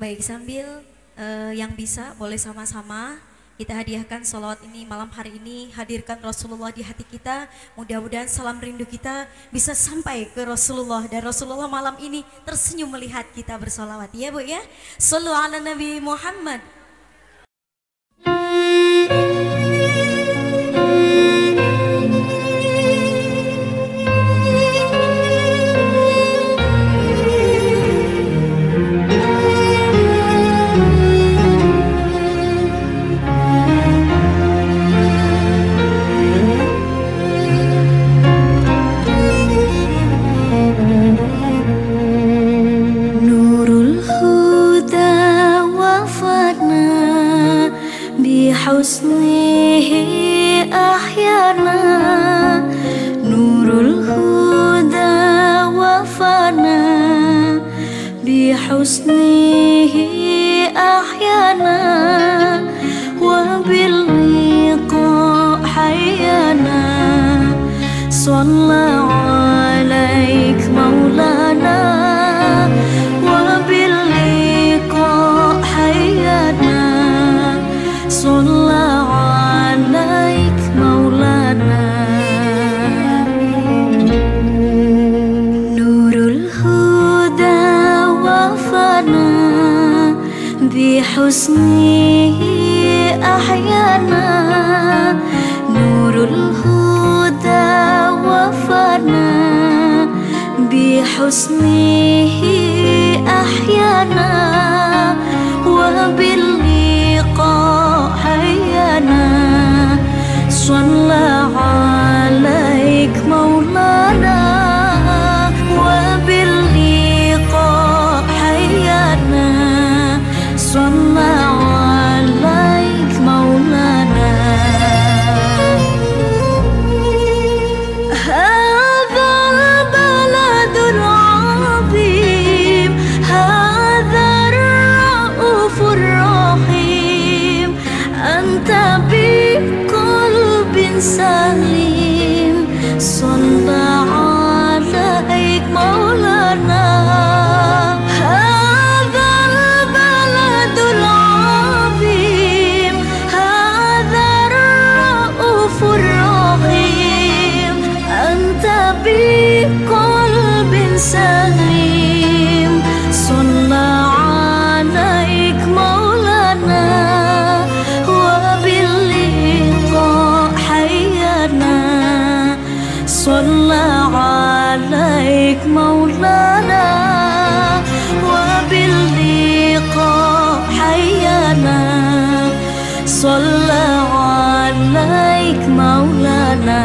Baik, sambil yang bisa boleh sama-sama kita hadiahkan sholawat ini malam hari ini, hadirkan Rasulullah di hati kita. Mudah-mudahan salam rindu kita bisa sampai ke Rasulullah, dan Rasulullah malam ini tersenyum melihat kita bersolawat, ya Bu ya. Shallu ala Nabi Muhammad. Husnihi ahyana nurul huda wafana bihusnihi ahyana wabil liqa hayyana salla alaik maulana wabil liqa hayyana salla alaik maulana nurul huda wafana bihusnihi ahyana nurul huda wafana bihusnihi ahyana wabil hayyana salla alaik maulana wabil liqa hayyana salla alaik maulana hadzal baladul azim hadzal raufur rahim anta bi qalbin salim salla alaik maulana hadzal baladul azim hadzal raufur rahim anta bi qalbin salim salla alaik maulana salla alaik maulana wabil liqa hayyana salla alaik maulana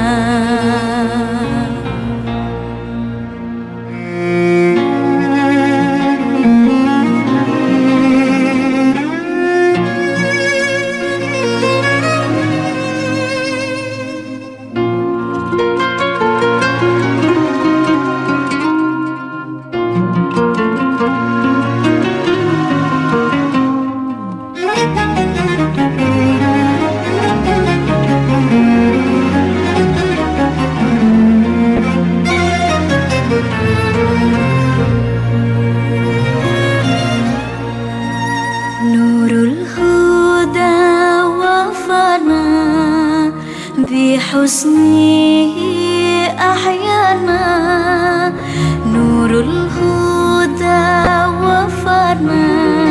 bihusnihi ahyana nurul huda wafana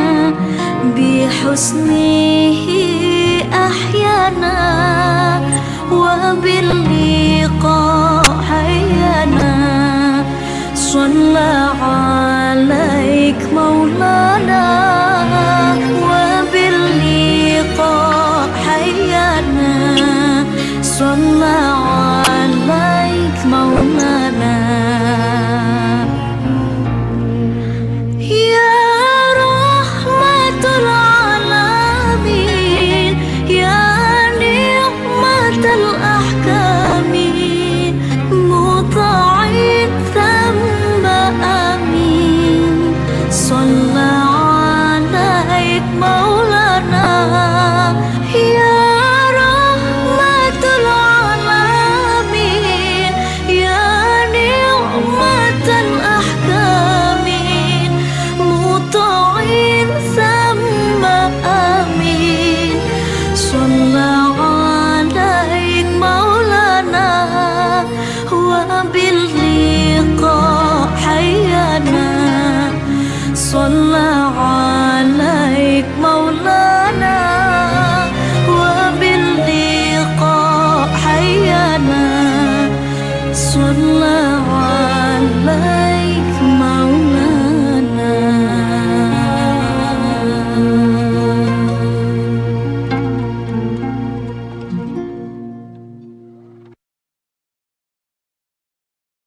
bihusnihi ahyana wabil liqa hayyana salla alaik maulana wabil liqa hayyana salla alaik maulana ya rahmatul alamin ya ni'matal ahkamin muta'id thamba amin باللقاء حيانا صلى